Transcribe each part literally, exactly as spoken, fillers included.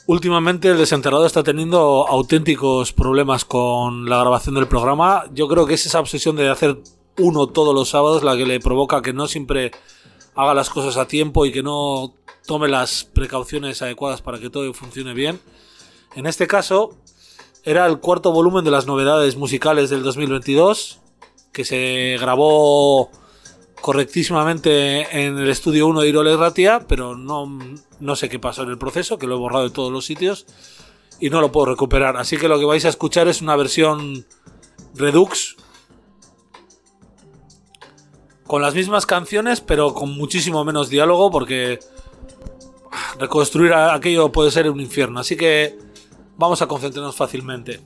Últimamente el Desenterrado está teniendo auténticos problemas con la grabación del programa. Yo creo que es esa obsesión de hacer uno todos los sábados la que le provoca que no siempre haga las cosas a tiempo y que no tome las precauciones adecuadas para que todo funcione bien. En este caso era el cuarto volumen de las novedades musicales del dos mil veintidós, que se grabó correctísimamente en el estudio uno de Iroles Ratia, pero no, no sé qué pasó en el proceso, que lo he borrado de todos los sitios y no lo puedo recuperar. Así que lo que vais a escuchar es una versión Redux con las mismas canciones, pero con muchísimo menos diálogo, porque reconstruir aquello puede ser un infierno. Así que vamos a concentrarnos fácilmente.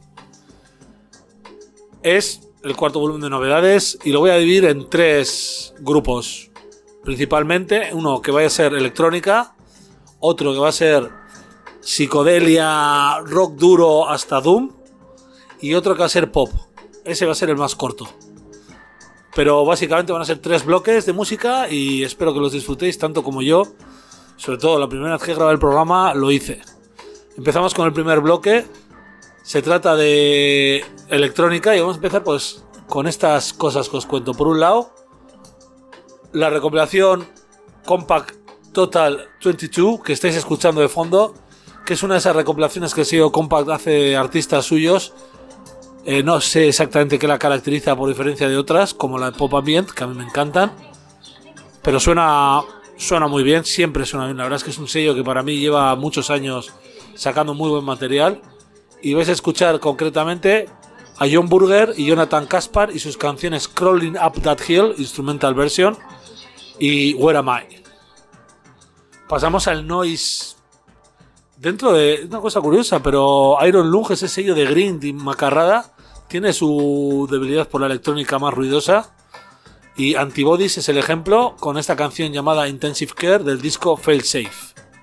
Es el cuarto volumen de novedades y lo voy a dividir en tres grupos principalmente. Uno que va a ser electrónica, otro que va a ser psicodelia, rock duro hasta doom, y otro que va a ser pop. Ese va a ser el más corto, pero básicamente van a ser tres bloques de música y espero que los disfrutéis tanto como yo. Sobre todo la primera vez que grabé el programa lo hice. Empezamos con el primer bloque. Se trata de electrónica y vamos a empezar pues con estas cosas que os cuento. Por un lado, la recopilación Compact Total veintidós que estáis escuchando de fondo, que es una de esas recopilaciones que el sello Compact hace artistas suyos. Eh, no sé exactamente qué la caracteriza por diferencia de otras, como la de Pop Ambient, que a mí me encantan, pero suena, suena muy bien, siempre suena bien. La verdad es que es un sello que para mí lleva muchos años sacando muy buen material. Y vais a escuchar concretamente a John Burger y Jonathan Kaspar y sus canciones Crawling Up That Hill, instrumental version, y Where Am I. Pasamos al noise. Dentro de una cosa curiosa, pero Iron Lung, ese sello de grind y macarrada, tiene su debilidad por la electrónica más ruidosa, y Antibodies es el ejemplo con esta canción llamada Intensive Care del disco Failsafe.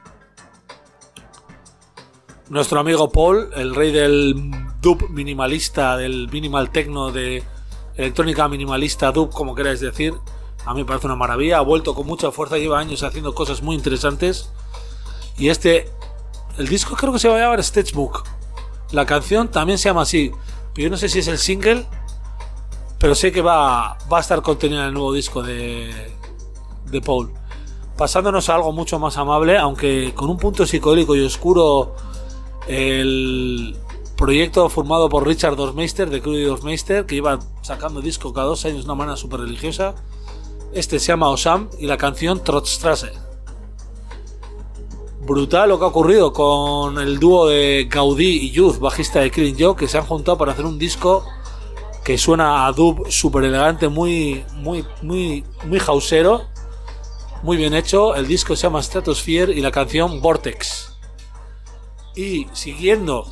Nuestro amigo Paul, el rey del dub minimalista, del minimal techno, de electrónica minimalista, dub, como queráis decir, a mí me parece una maravilla. Ha vuelto con mucha fuerza, lleva años haciendo cosas muy interesantes. Y este, el disco creo que se va a llamar Sketchbook. La canción también se llama así, pero yo no sé si es el single, pero sé que va, va a estar contenida en el nuevo disco de, de Paul. Pasándonos a algo mucho más amable, aunque con un punto psicodélico y oscuro. El proyecto formado por Richard Dorfmeister de Crudy Dorfmeister, que iba sacando disco cada dos años de una manera súper religiosa. Este se llama Osam y la canción Trotzstrasse. Brutal lo que ha ocurrido con el dúo de Gaudí y Youth, bajista de Killing Joke, que se han juntado para hacer un disco que suena a dub súper elegante, muy, muy, muy, muy houseero, muy bien hecho. El disco se llama Stratosphere y la canción Vortex. Y siguiendo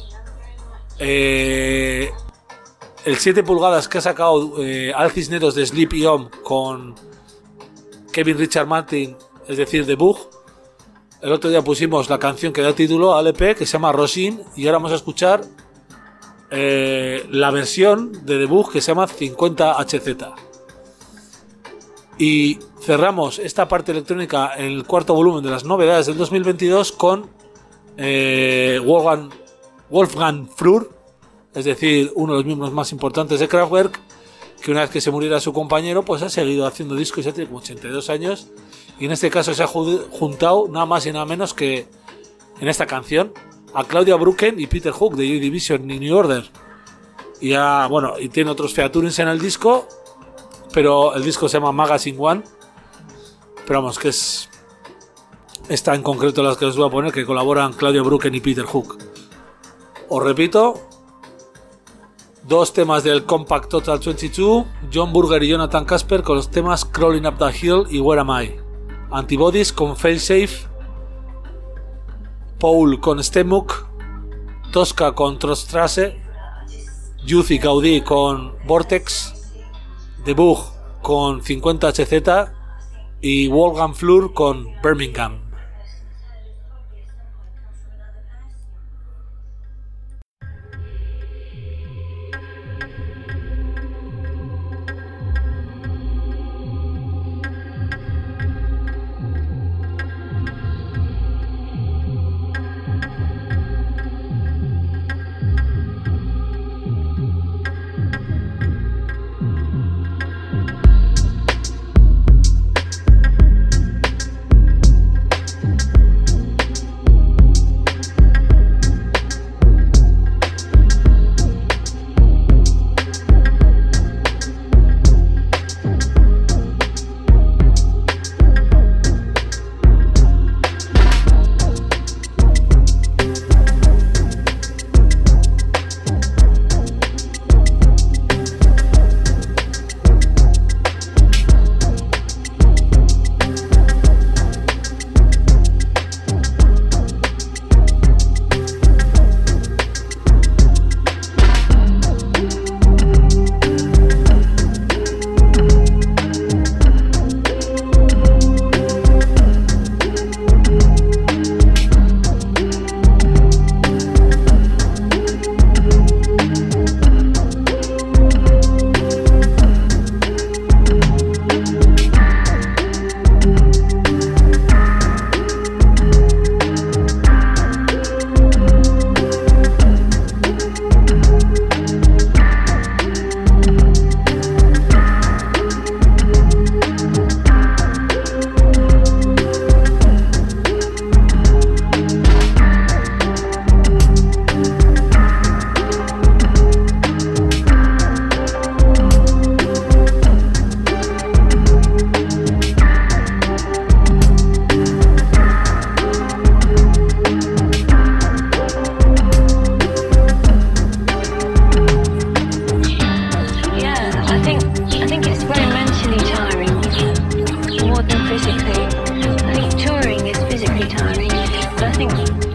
eh, el siete pulgadas que ha sacado eh, Al Cisneros de Sleep y Om con Kevin Richard Martin, es decir, The Bug. El otro día pusimos la canción que da título al E P, que se llama Rosin, y ahora vamos a escuchar eh, la versión de The Bug que se llama cincuenta H Z. Y cerramos esta parte electrónica en el cuarto volumen de las novedades del dos mil veintidós con Eh, Wolfgang, Wolfgang Flür, es decir, uno de los miembros más importantes de Kraftwerk, que una vez que se muriera su compañero, pues ha seguido haciendo discos, ya tiene como ochenta y dos años, y en este caso se ha juntado nada más y nada menos que en esta canción a Claudia Brücken y Peter Hook de Joy Division y New Order. Y ya, bueno, y tiene otros featurings en el disco, pero el disco se llama Magazine One, pero vamos, que es esta en concreto las que os voy a poner, que colaboran Claudia Brücken y Peter Hook. Os repito, dos temas del Compact Total veintidós, John Burger y Jonathan Kasper con los temas Crawling Up the Hill y Where Am I, Antibodies con Failsafe, Paul con Stemuk, Tosca con Trotzstrasse, Youth y Gaudí con Vortex, The Bug con cincuenta H Z y Wolfgang Flür con Birmingham.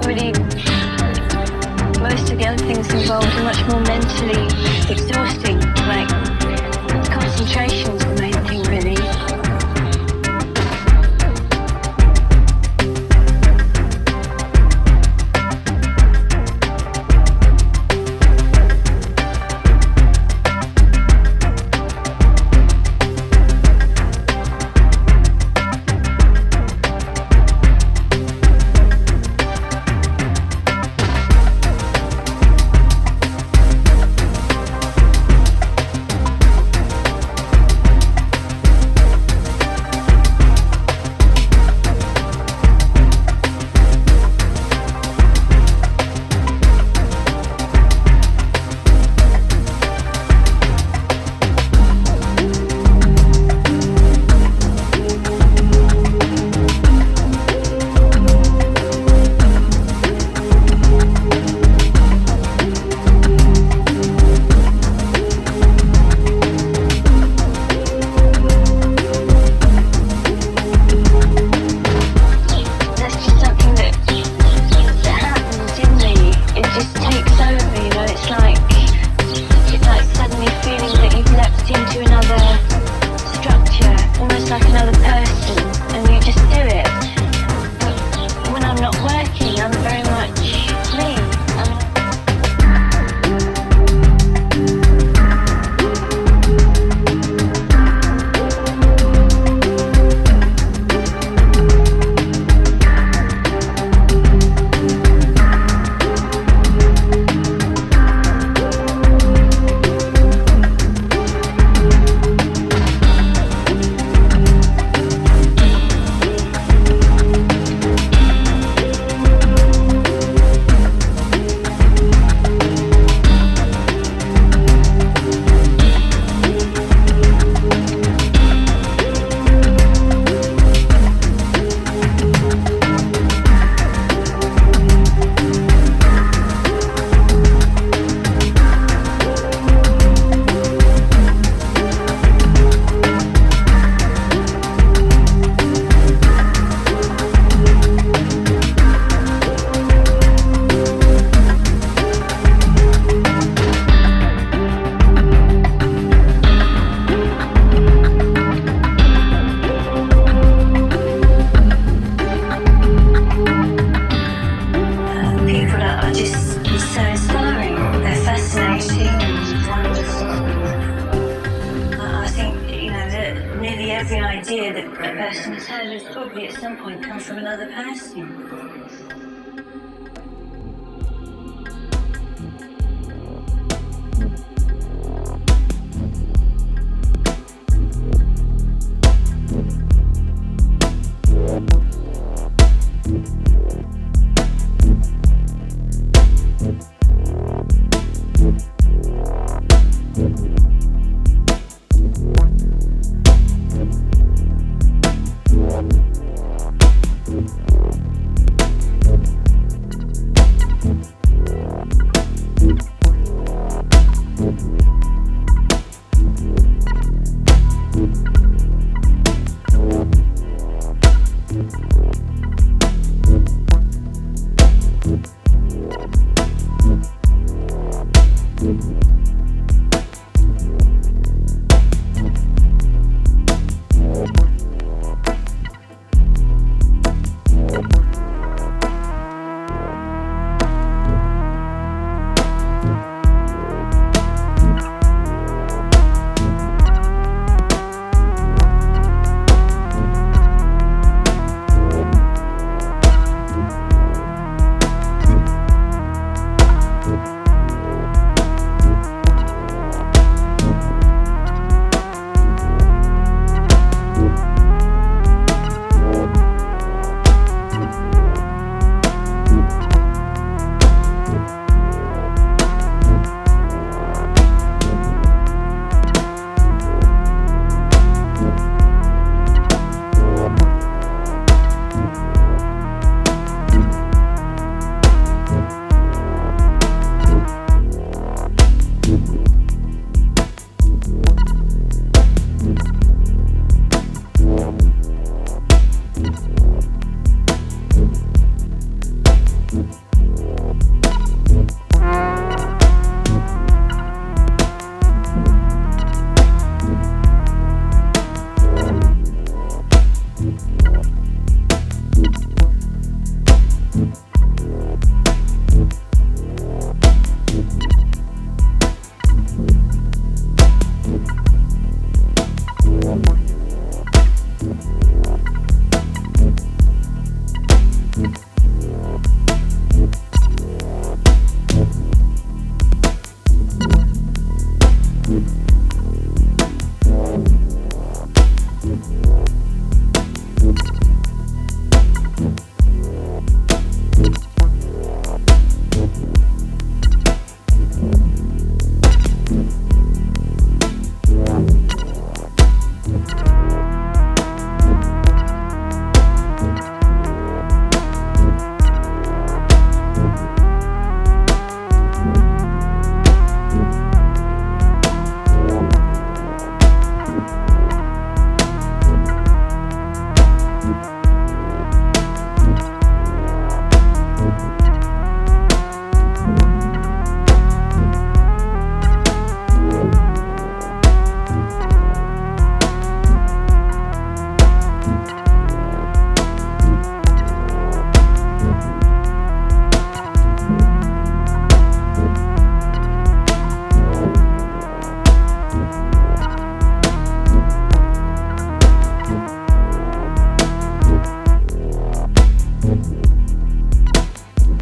really, most of the other things involved are much more mentally exhausting. Like, concentration's the main thing, really.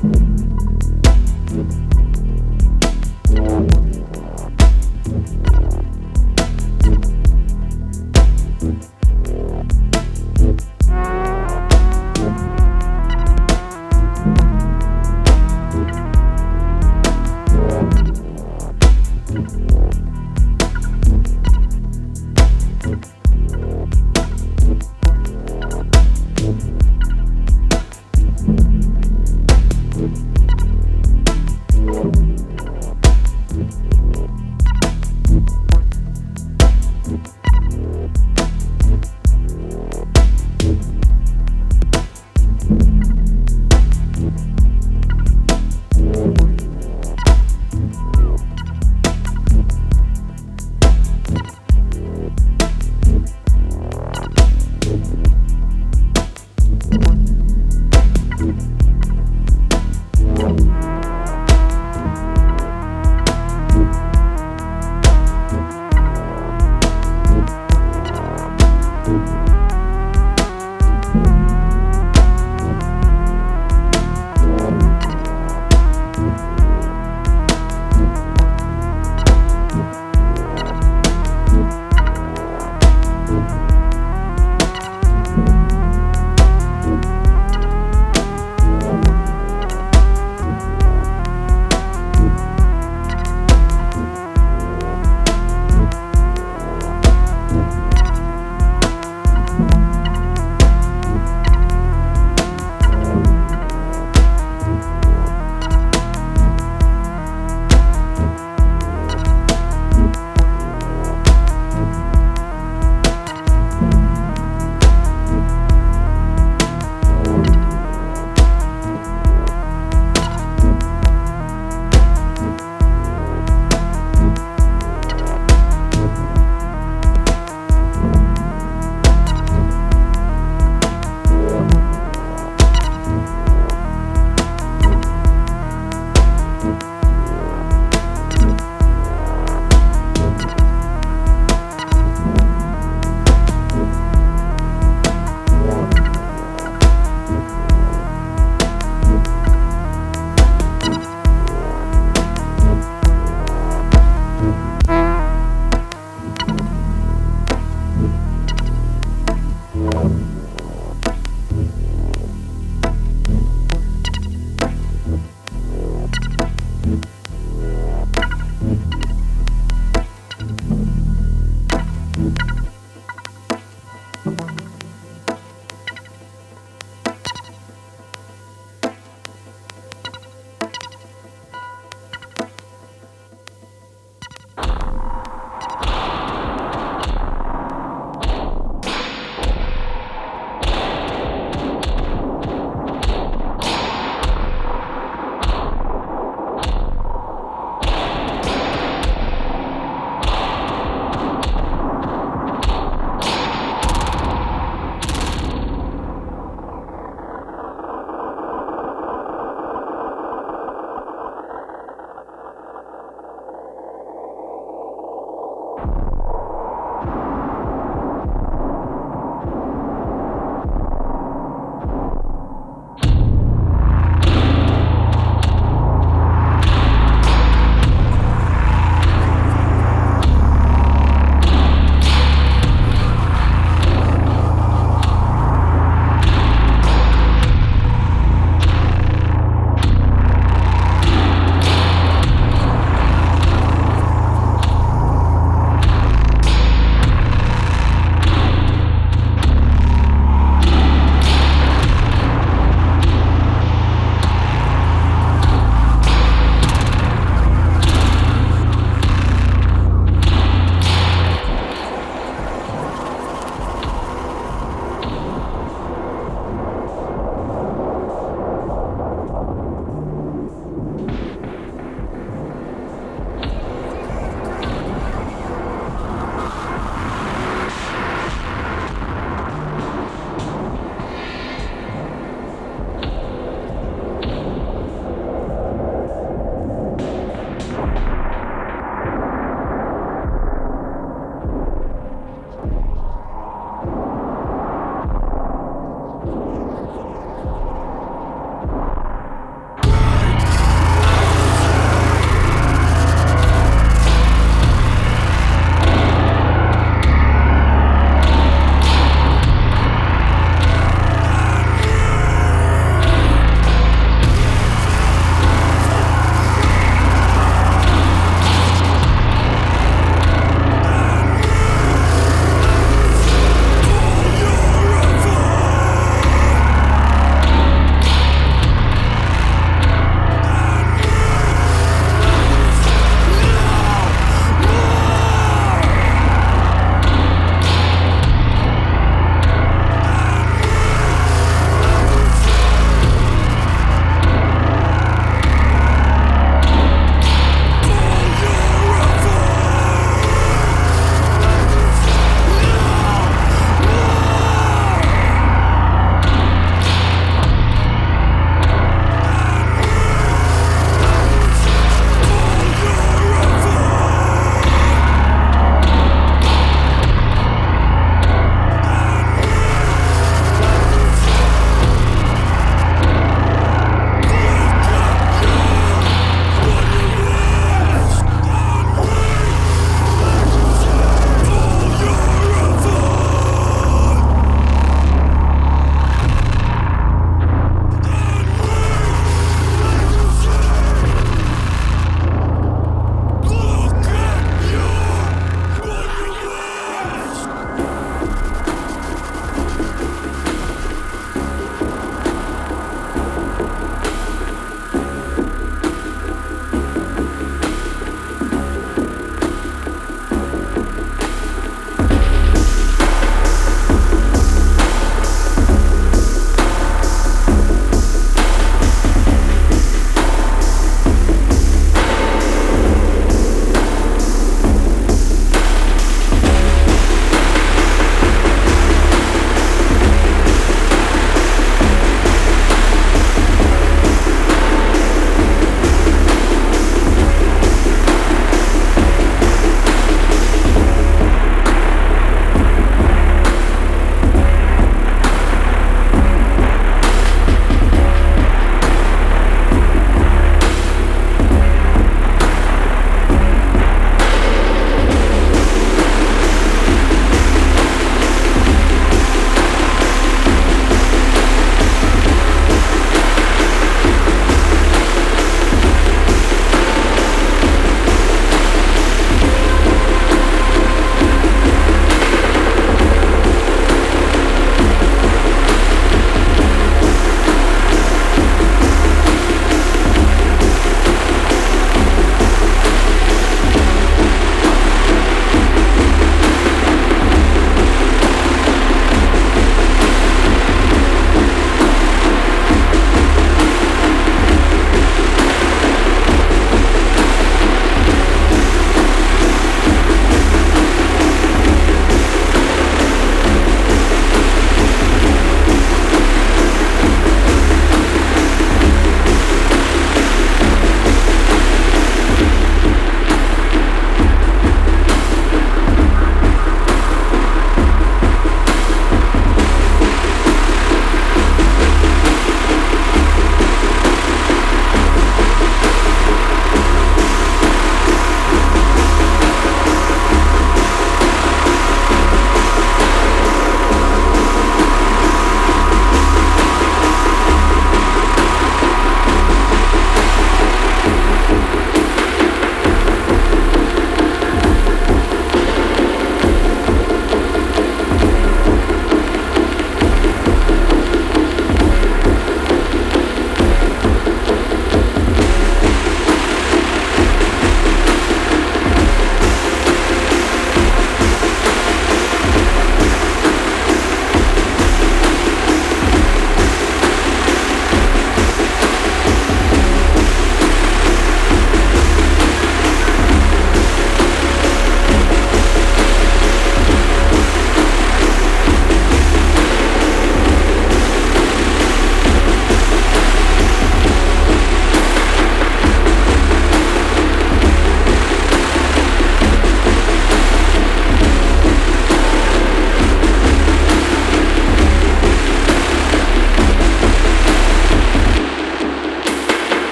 Thank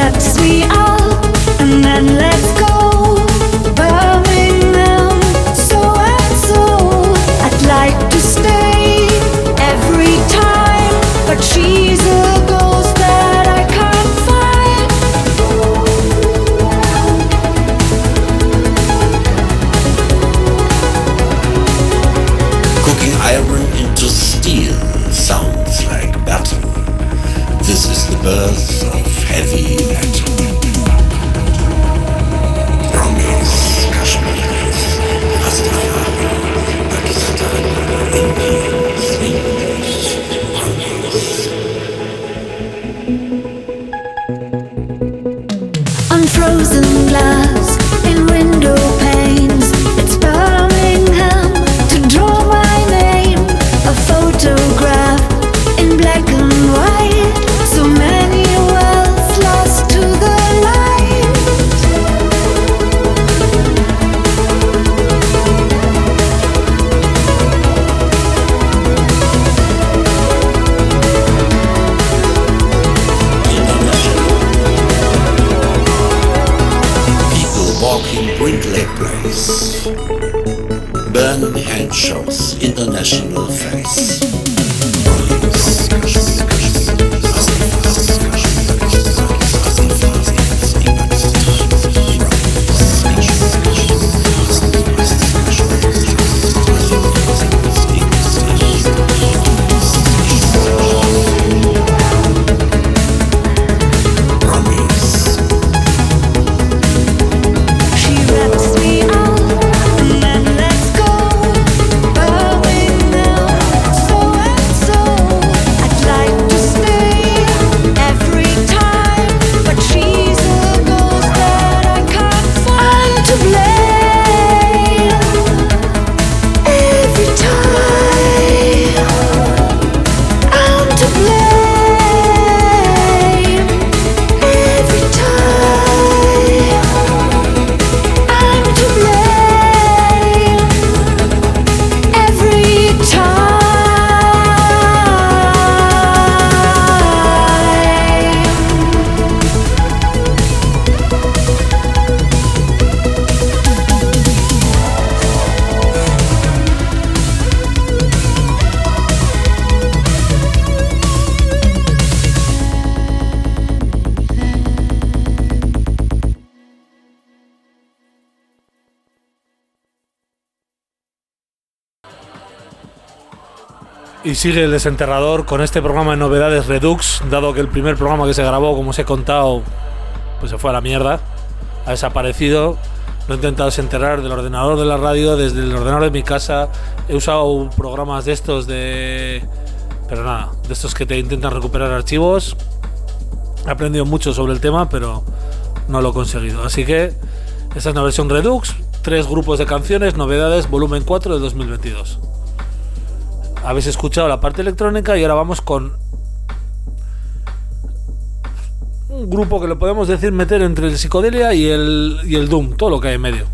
wraps me up and then lets go. Birmingham, so and so. I'd like to stay every time, but she's a ghost that I can't find. Cooking iron into steel sounds like battle. This is the birth of heavy metal. Promise, Kashmir, Rastafari, Pakistan, Indians, English, Unfrozen glass in window panes. It's Birmingham to draw my name. A photograph in black and white. So many worlds lost to the light. people walking Brindley Place. Burning hand shows international face. Promise, Kashmir, Kashmir, Rastafari, She wraps me up and then lets go. Birmingham, so and so. I'd like to stay every time, but she's a ghost that I can't find. I'm to blame every time. I'm to blame every time. I'm to blame every time. Y sigue el desenterrador con este programa de novedades Redux, dado que el primer programa que se grabó, como os he contado, pues se fue a la mierda, ha desaparecido. Lo he intentado desenterrar del ordenador de la radio, desde el ordenador de mi casa. He usado programas de estos de... pero nada, de estos que te intentan recuperar archivos. He aprendido mucho sobre el tema, pero no lo he conseguido. Así que esta es una versión Redux, tres grupos de canciones, novedades, volumen cuatro de dos mil veintidós. Habéis escuchado la parte electrónica y ahora vamos con un grupo que lo podemos decir meter entre el psicodelia y el, y el doom, todo lo que hay en medio.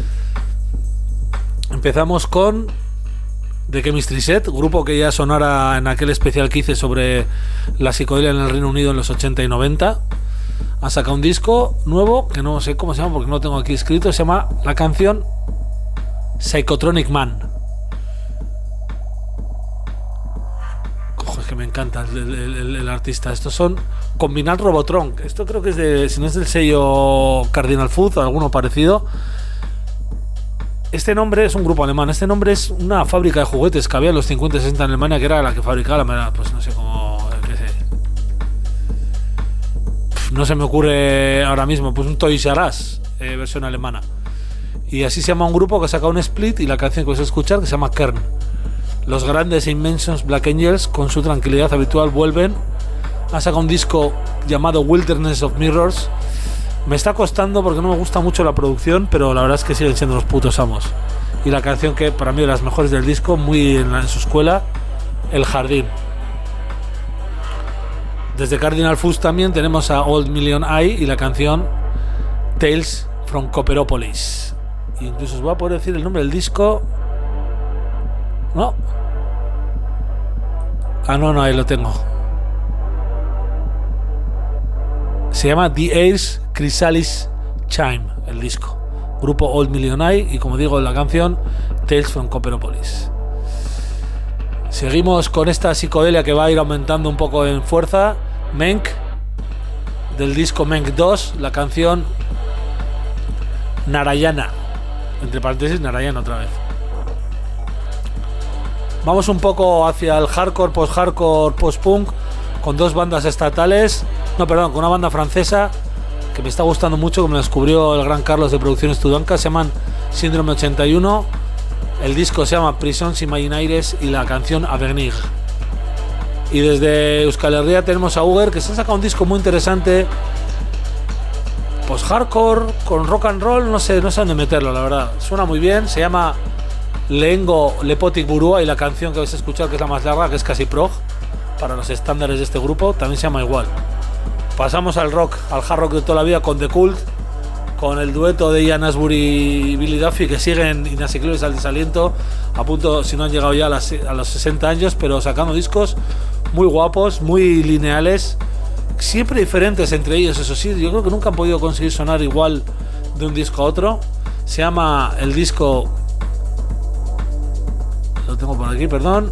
Empezamos con The Chemistry Set, grupo que ya sonara en aquel especial que hice sobre la psicodelia en el Reino Unido en los ochenta y noventa. Ha sacado un disco nuevo que no sé cómo se llama porque no lo tengo aquí escrito. Se llama la canción Psychotronic Man. Ojo, es que me encanta el, el, el, el artista. Estos son Combinat Robotron. Esto creo que es de, si no es del sello Cardinal Food o alguno parecido. Este nombre es un grupo alemán. Este nombre es una fábrica de juguetes que había en los cincuenta y sesenta en Alemania, que era la que fabricaba la, pues no sé cómo, qué sé. No se me ocurre ahora mismo, pues un Toys R Us, eh, versión alemana. Y así se llama un grupo que ha sacado un split y la canción que vais a escuchar que se llama Kern. Los grandes Inventions Black Angels, con su tranquilidad habitual, vuelven. Ha sacado un disco llamado Wilderness of Mirrors. Me está costando porque no me gusta mucho la producción, pero la verdad es que siguen siendo los putos amos. Y la canción que para mí es de las mejores del disco, muy en, la, en su escuela, El Jardín. Desde Cardinal Fuzz también tenemos a Old Million Eye y la canción Tales from Copperopolis. Y incluso os voy a poder decir el nombre del disco. No. Ah, no, no, ahí lo tengo. Se Se llama The Airs Chrysalis Chime, el disco. Grupo Old Million Eye y, como digo, la canción Tales from Copperopolis. Seguimos con esta psicodelia que va a ir aumentando un poco en fuerza. Menk, del disco Menk dos, la canción Narayana, entre paréntesis Narayana otra vez. Vamos un poco hacia el hardcore, post-hardcore, post-punk, con dos bandas estatales, no, perdón, con una banda francesa que me está gustando mucho, que me descubrió el gran Carlos de Producciones Tudanca. Se llaman Síndrome ochenta y uno, el disco se llama Prisons Imaginaires y la canción Avenir. Y desde Euskal Herria tenemos a Uger, que se ha sacado un disco muy interesante, post-hardcore, con rock and roll, no sé, no sé dónde meterlo, la verdad. Suena muy bien, se llama Lehengo Lepotik Burua y la canción que vais a escuchar, que es la más larga, que es casi prog, para los estándares de este grupo, también se llama igual. Pasamos al rock, al hard rock de toda la vida con The Cult, con el dueto de Ian Astbury y Billy Duffy, que siguen inasequibles al desaliento, a punto, si no han llegado ya a, las, a los sesenta años, pero sacando discos muy guapos, muy lineales, siempre diferentes entre ellos, eso sí. Yo creo que nunca han podido conseguir sonar igual de un disco a otro. Se llama el disco, lo tengo por aquí, perdón,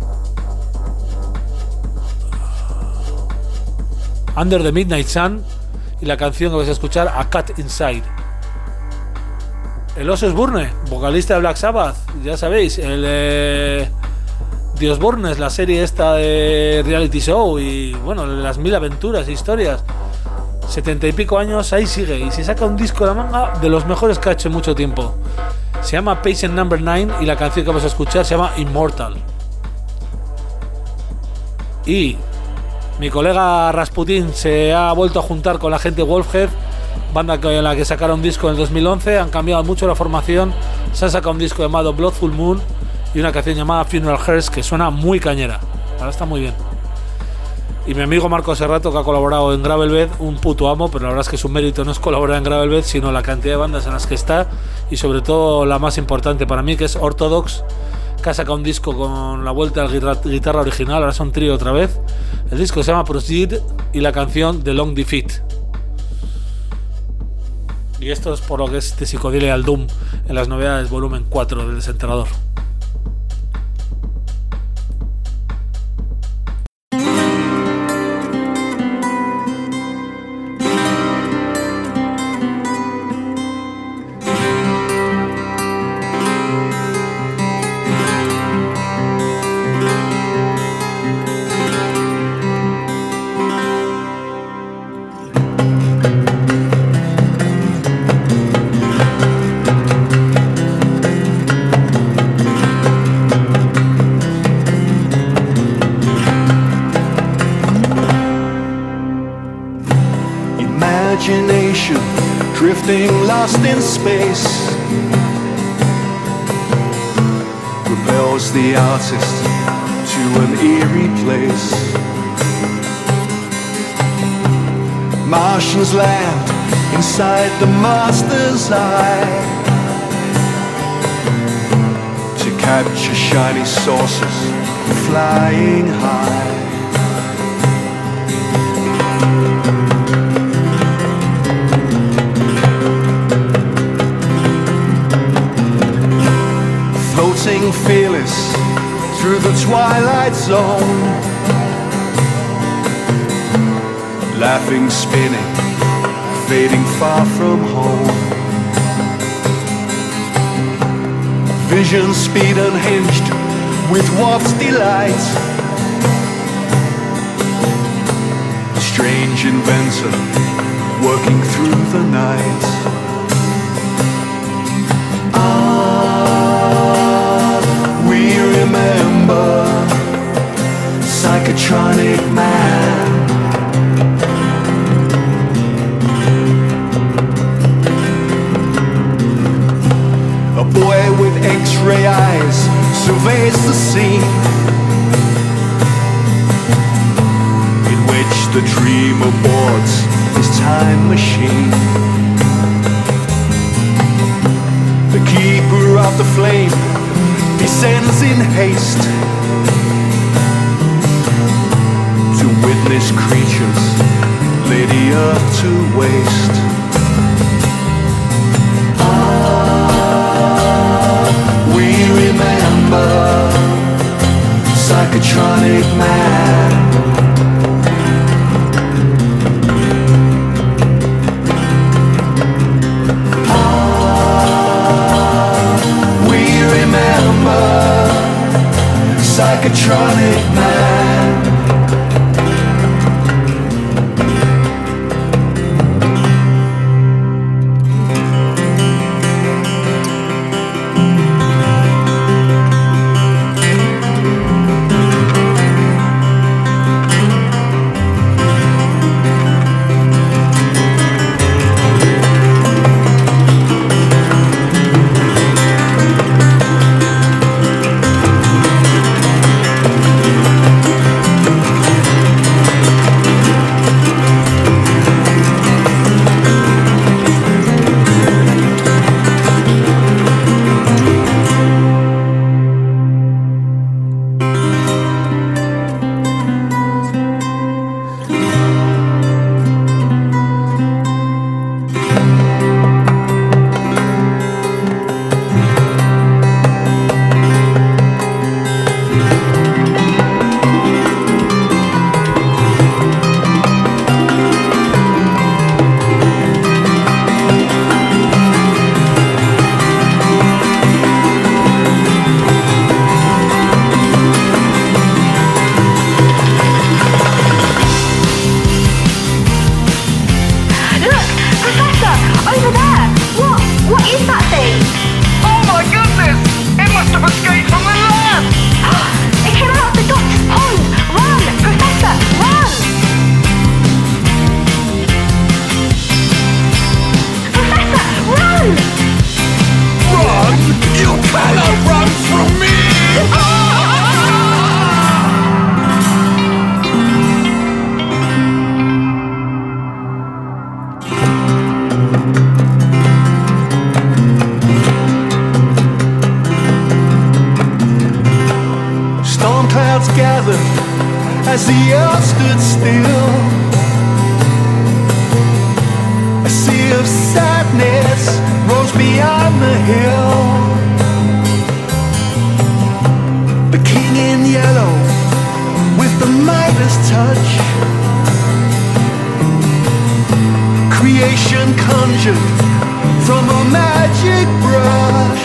Under the Midnight Sun, y la canción que vais a escuchar, A Cat Inside. El Ozzy Osbourne, vocalista de Black Sabbath, ya sabéis, el eh, The Osbournes, la serie esta de reality show y bueno, las mil aventuras e historias. Setenta y pico años, ahí sigue, y se saca un disco de la manga de los mejores que ha hecho en mucho tiempo. Se llama Patient Number nueve y la canción que vamos a escuchar se llama Immortal. Y mi colega Rasputin se ha vuelto a juntar con la gente Wolfhead, banda con la que sacaron un disco en el dos mil once. Han cambiado mucho la formación, se han sacado un disco llamado Blood Full Moon y una canción llamada Funeral Hearse, que suena muy cañera, ahora está muy bien. Y mi amigo Marco Serrato, que ha colaborado en Gravelbed, un puto amo, pero la verdad es que su mérito no es colaborar en Gravelbed, sino la cantidad de bandas en las que está, y sobre todo la más importante para mí, que es Orthodox, que ha sacado un disco con la vuelta a la guitarra original, ahora son trío otra vez. El disco se llama Proceed y la canción The Long Defeat. Y esto es por lo que es este psicodelia al Doom en las novedades volumen cuatro del Desenterrador. Drifting lost in space propels the artist to an eerie place. Martians land inside the master's eye to capture shiny saucers flying high. Floating fearless through the twilight zone, laughing, spinning, fading far from home. Vision speed unhinged with warp's delight. Strange inventor working through the night. Remember, psychotronic man. A boy with X-ray eyes surveys the scene in which the dreamer boards his time machine. The keeper of the flame descends in haste to witness creatures lay the earth to waste. Ah, we remember Psychotronic Man. Ah, we remember Psychotronic Man. As the earth stood still, a sea of sadness rose beyond the hill. The king in yellow, with the Midas touch, creation conjured from a magic brush.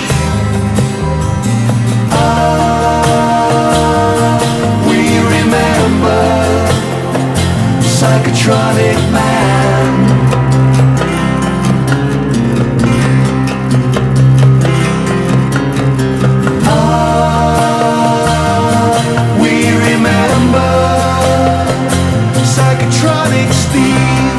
Psychotronic Man. Ah, we remember Psychotronic Steve.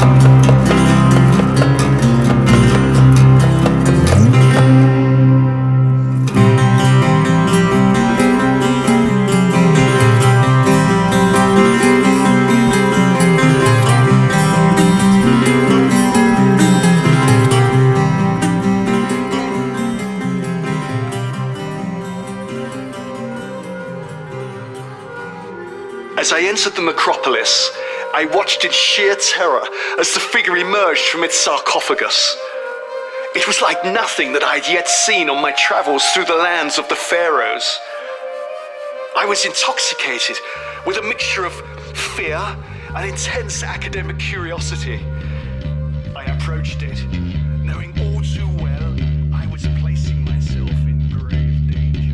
As I entered the necropolis, I watched in sheer terror as the figure emerged from its sarcophagus. It was like nothing that I had yet seen on my travels through the lands of the pharaohs. I was intoxicated with a mixture of fear and intense academic curiosity. I approached it, knowing all too well I was placing myself in grave danger.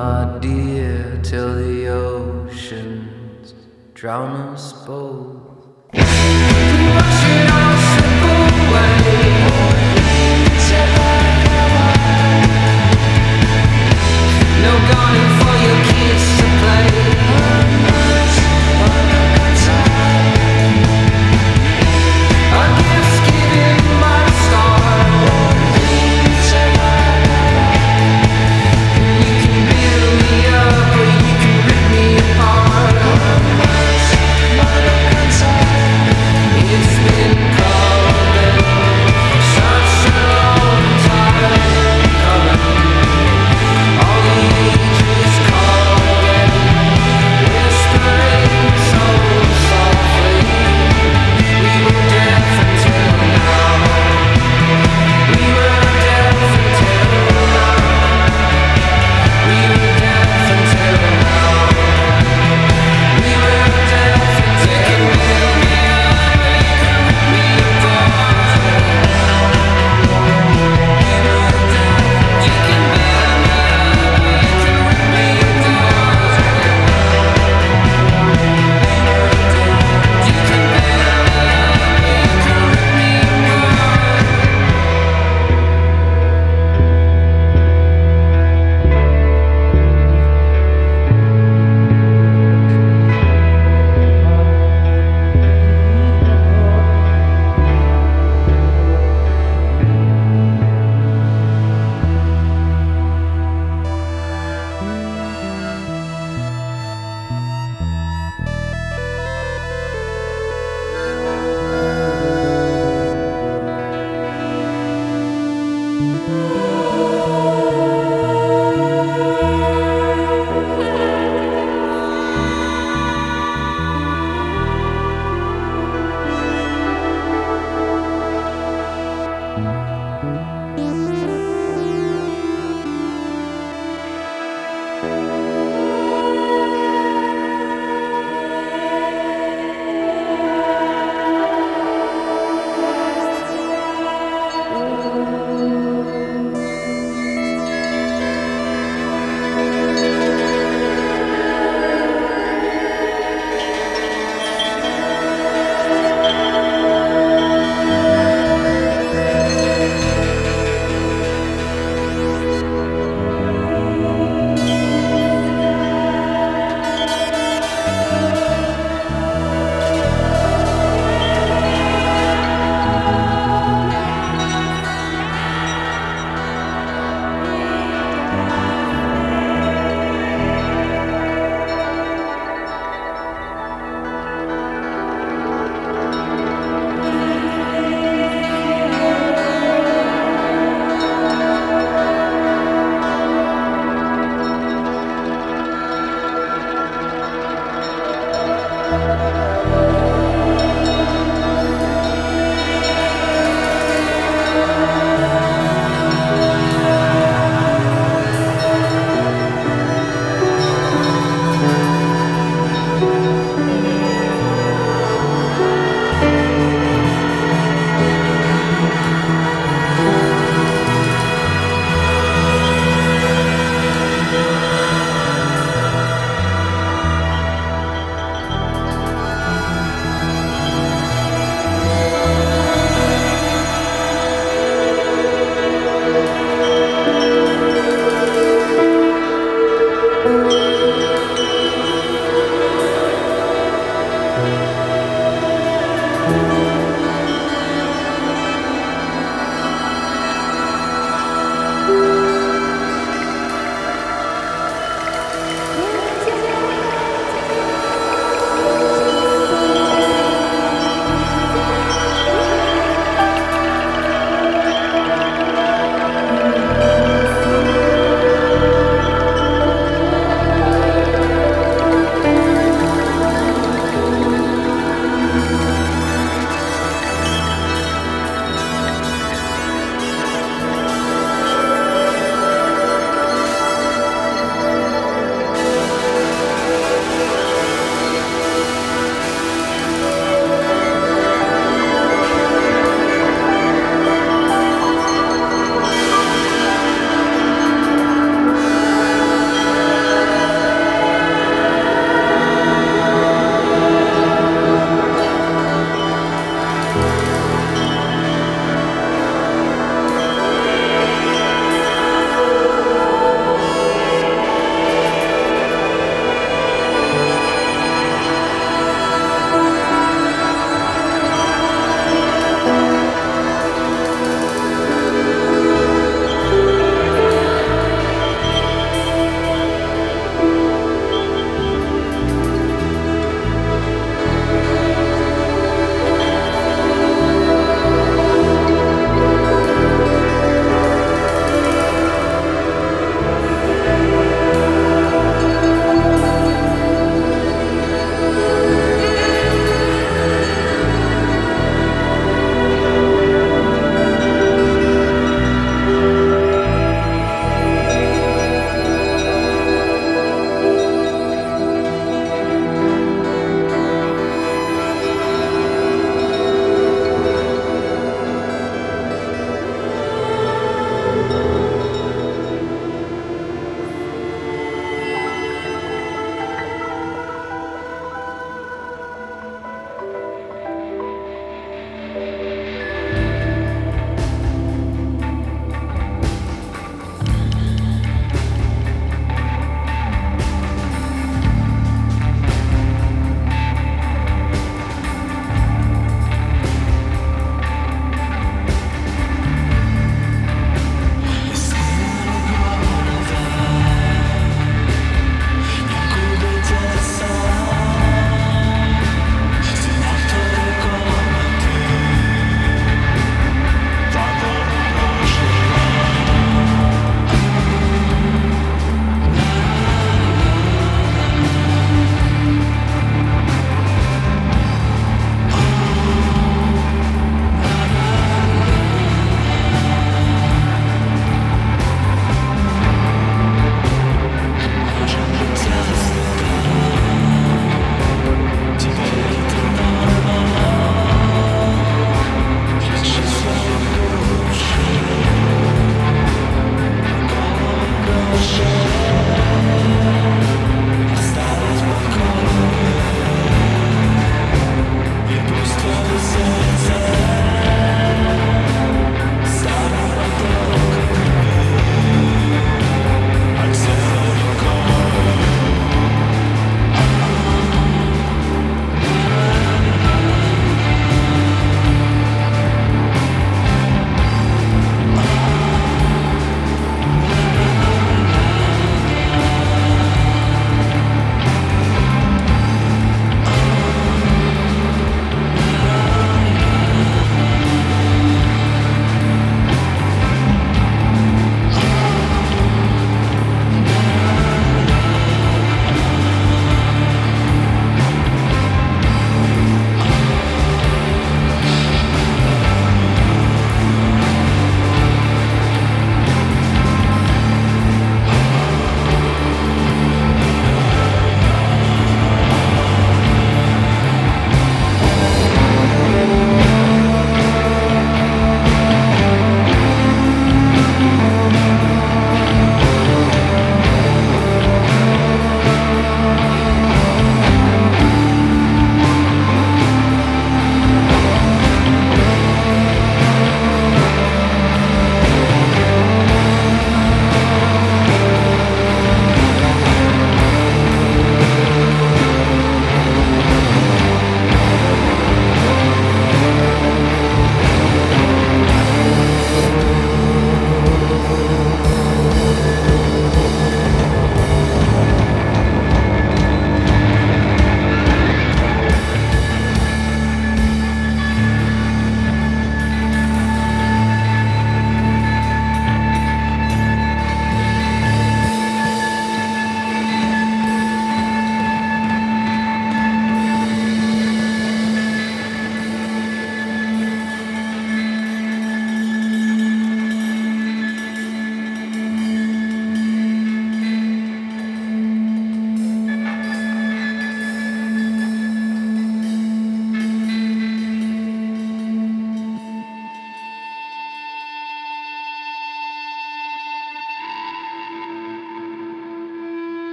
my dear, till the oceans drown us both. Watch it all slip away. No garden for your kids to play. A gift given by the stars. You can build me up or you can rip me apart. It's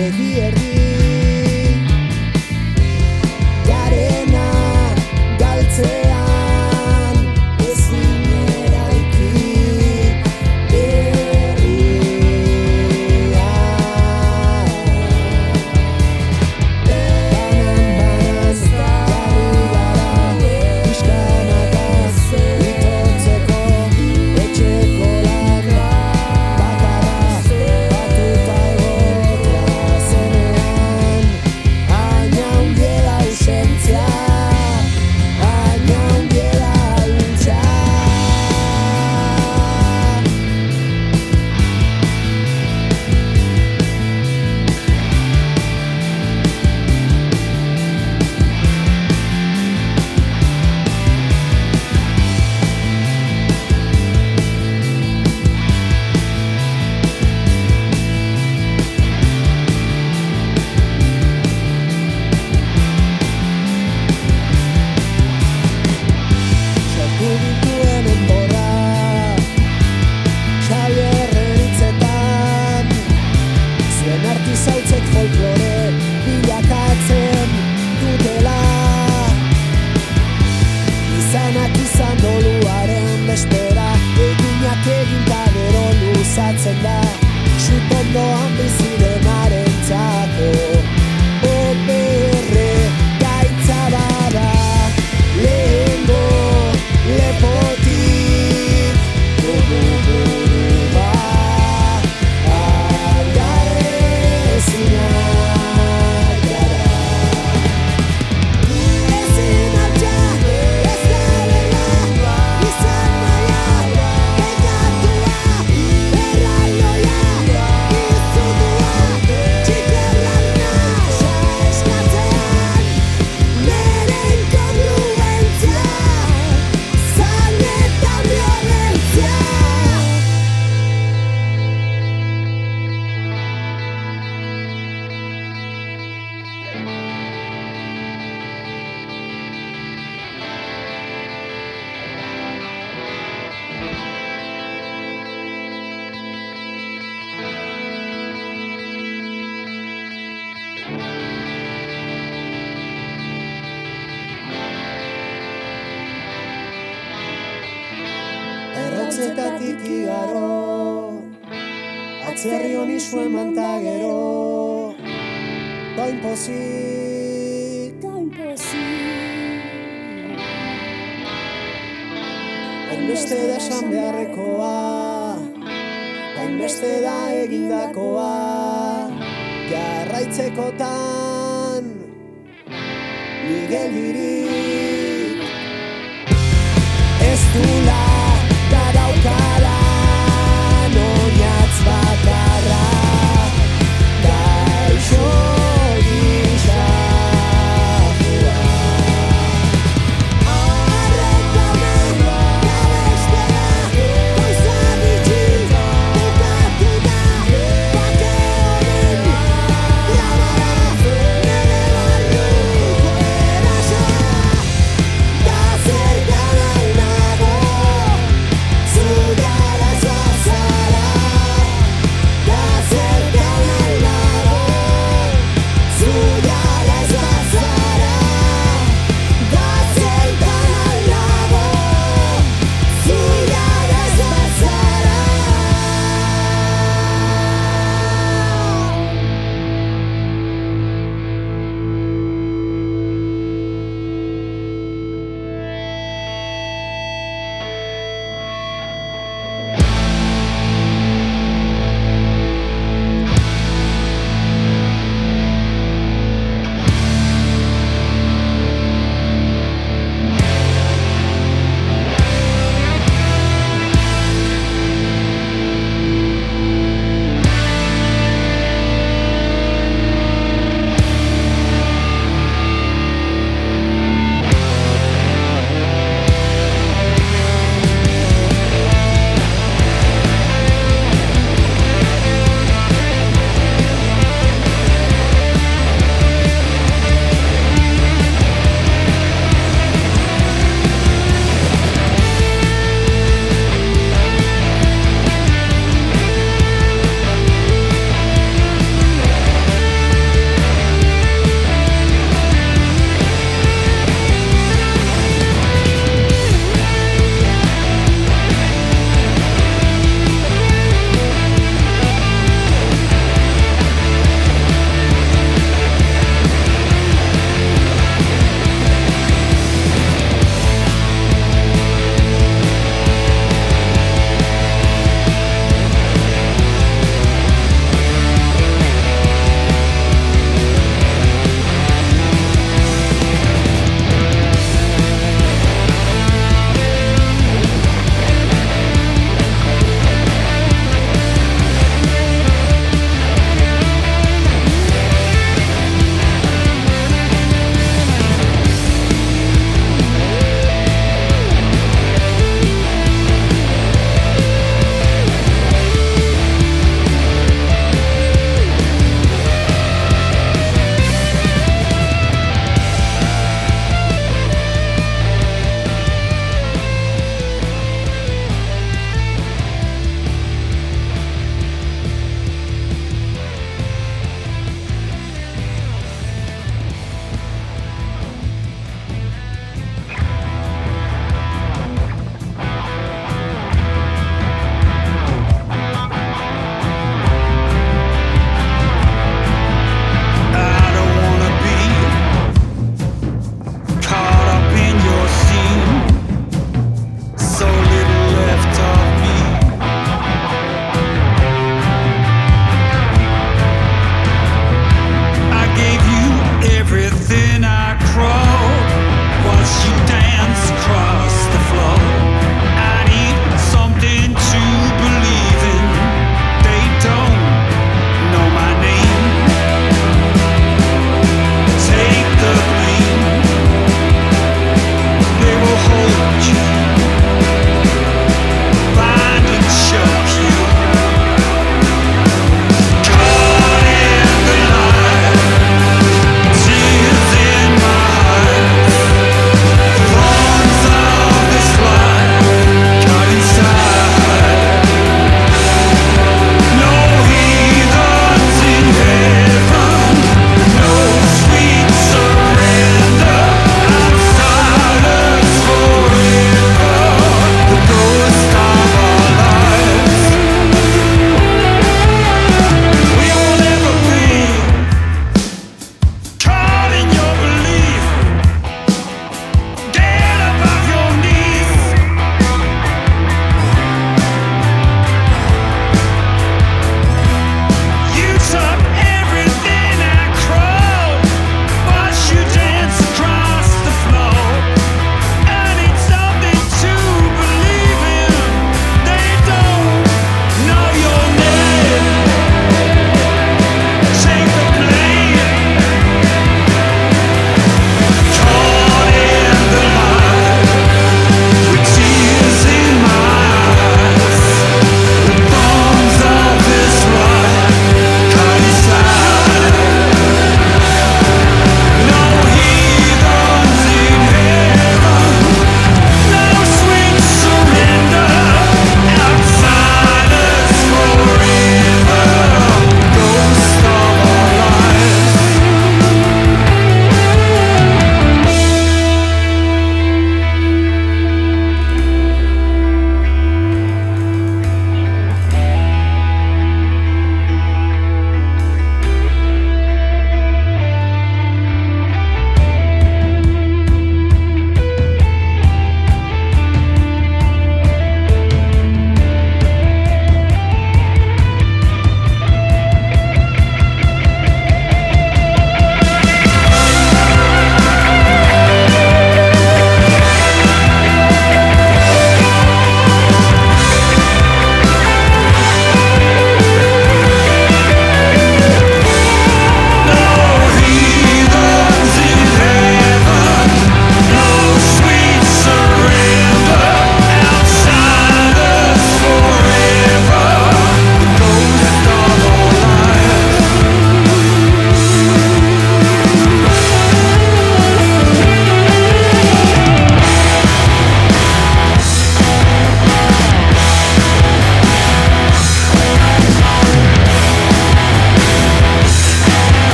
begi erdi garena galtzean ezin eraiki berria. Banan-banan jarri gara pixkanakaz itotzeko etxeko lan bakarra batuta egotea zenean. Haina hundiela ausentzia, haina hundiela ahultza. Sartu dituen enborra Xabierren hitzetan, zuen artizautzek folklore bilakatzen dutela. Izanak izan doluaren bestera, eginak egin ta gero luzatzen da. Sutondoan bizirenarentzako operre gaitza bada. Lehengo lepotik dugu burua aldarrezinak gara. Ezin altxa, ez da berra, izan naia, bekatua, erraldoia, izutua, txikerlarna, eskatzean, nere inkongruentzia, zanetan violentzia. Errotzetatik igaro, atzerri honi zuen manta gero. Doin pozik, doin pozik. Hainbeste da esan beharrekoa, hainbeste da egindakoa. Jarraitzekotan, Miguel Dirik ez dula daraukala oinatz bakarra. Gaixo gisa joa. Arrekamen gabestea, gauza bitxi bukatu da. Bake honen grabara, nere barruko erasoa. Da zertan hau nago, zuga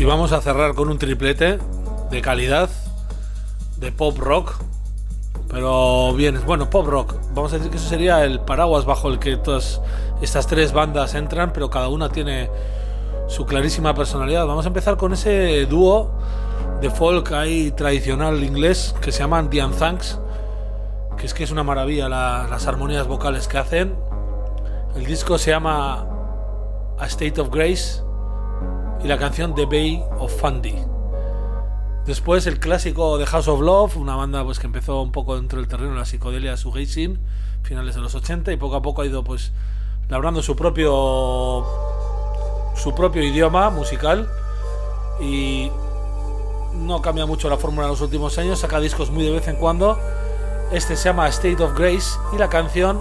vamos a cerrar con un triplete de calidad, de pop rock. Pero bien, bueno, pop rock. Vamos a decir que eso sería el paraguas bajo el que todas estas tres bandas entran, pero cada una tiene su clarísima personalidad. Vamos a empezar con ese dúo de folk ahí tradicional inglés que se llaman The Unthanks, que es que es una maravilla la, las armonías vocales que hacen. El disco se llama A State of Grace y la canción The Bay of Fundy. Después el clásico de House of Love, una banda pues que empezó un poco dentro del terreno de la psicodelia shoegazing, finales de los ochenta, y poco a poco ha ido pues labrando su propio su propio idioma musical y no cambia mucho la fórmula en los últimos años, saca discos muy de vez en cuando. Este se llama State of Grace y la canción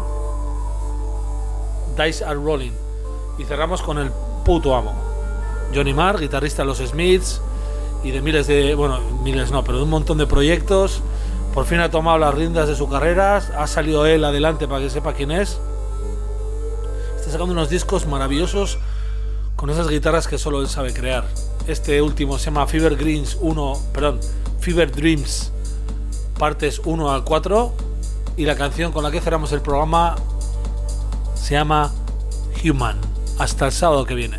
Dice Are Rolling. Y cerramos con el puto amo, Johnny Marr, guitarrista de los Smiths y de miles de, bueno, miles no, pero de un montón de proyectos. Por fin ha tomado las riendas de su carrera, ha salido él adelante para que sepa quién es. Está sacando unos discos maravillosos con esas guitarras que solo él sabe crear. Este último se llama Fever Dreams uno, perdón, Fever Dreams partes uno al cuatro, y la canción con la que cerramos el programa se llama Human. Hasta el sábado que viene.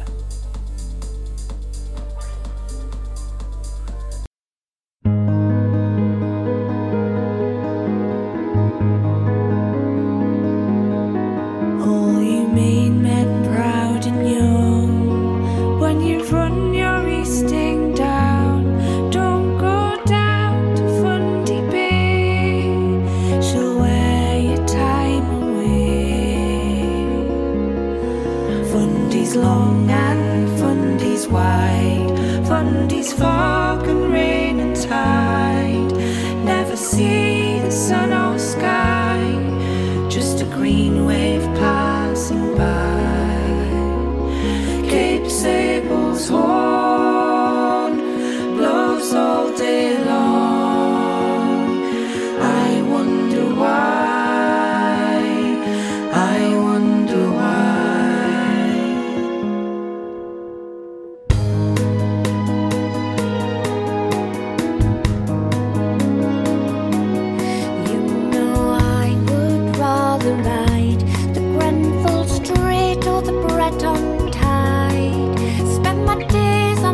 All you made men proud and young, when you run your easting down, don't go down to Fundy Bay, she'll wear your time away. Fundy's long and Fundy's wide, Fundy's fog and rain and tide, never see the sun or sky, just a green wave passing by. Cape Sable's horn blows all day long. I wonder why, I wonder why. You know I would rather ride the Grenfell Strait or the Breton Tide, spend my days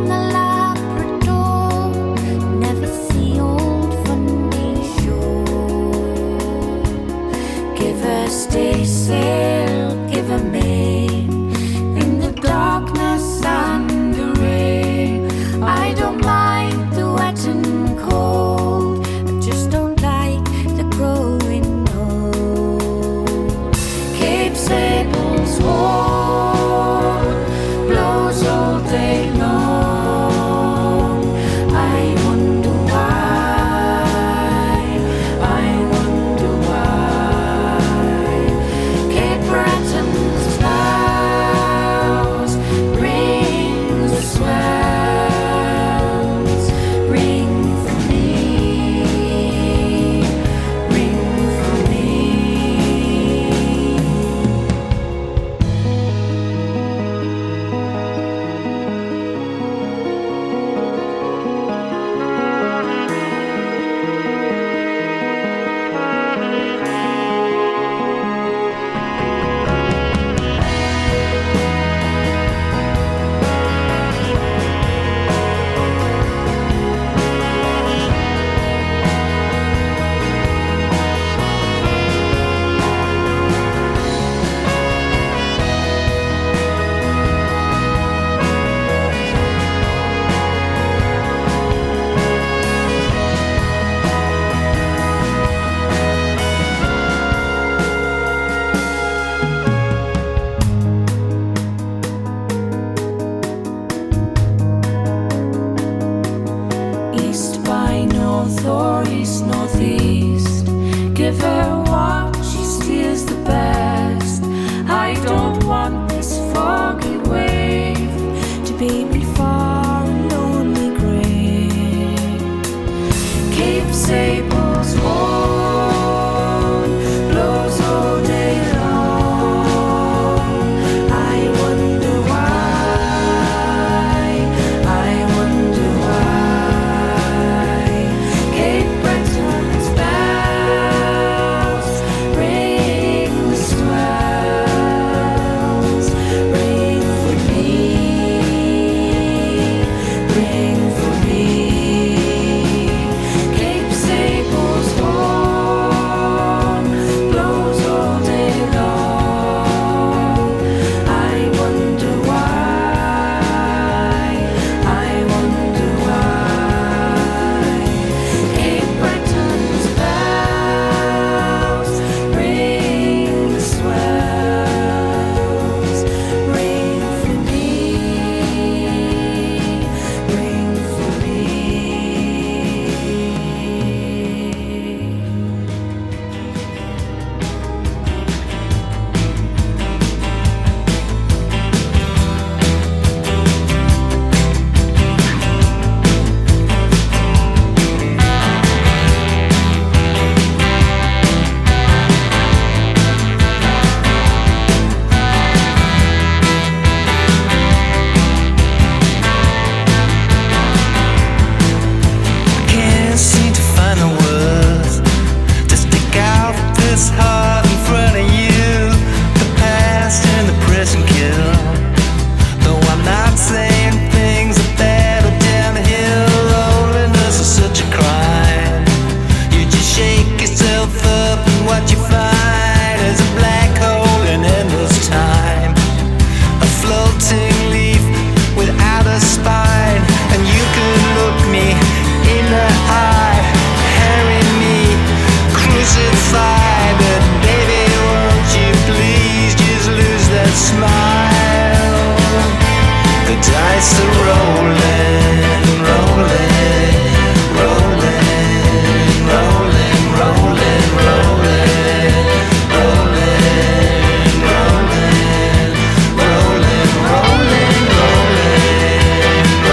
wilting leaf without a spine. And you could look me in the eye, harry me, crucify. But baby, won't you please just lose that smile? The dice are rolling, rolling, rolling, rolling, rolling, rolling, rolling, rolling, rolling, rolling, rolling,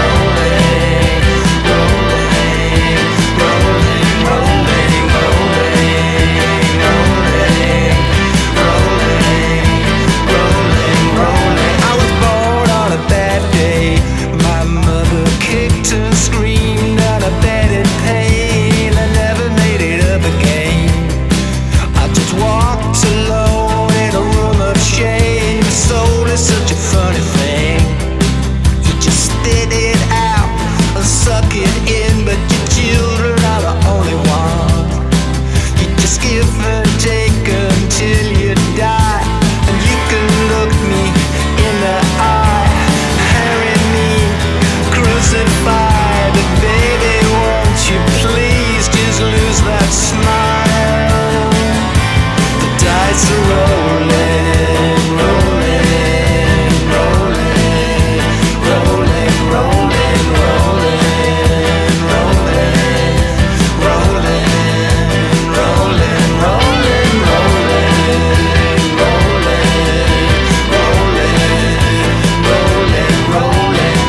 I was born on a bad day. My mother kicked and screamed and I bet in pain. I never made it up again. I just walked alone in a room of shame. Soul is such a funny thing. You just spit it out and suck it in, but your children are the only ones. You just give and take until you die. And you can look me in the eye, harry me, crucify. But baby, won't you please just lose that smile? The dice are rolling, rolling, rolling, rolling, rolling, rolling, rolling, rolling, rolling, rolling, rolling, rolling, rolling, rolling,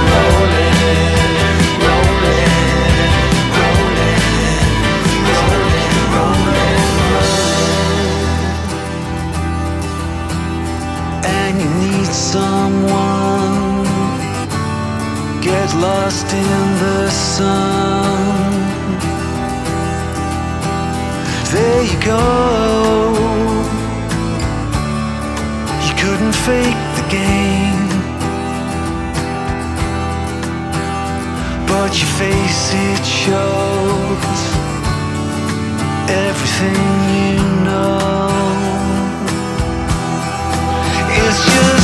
and you need someone. Get lost in the sun. There you go. You couldn't fake the game, but your face, it shows everything you know. It's just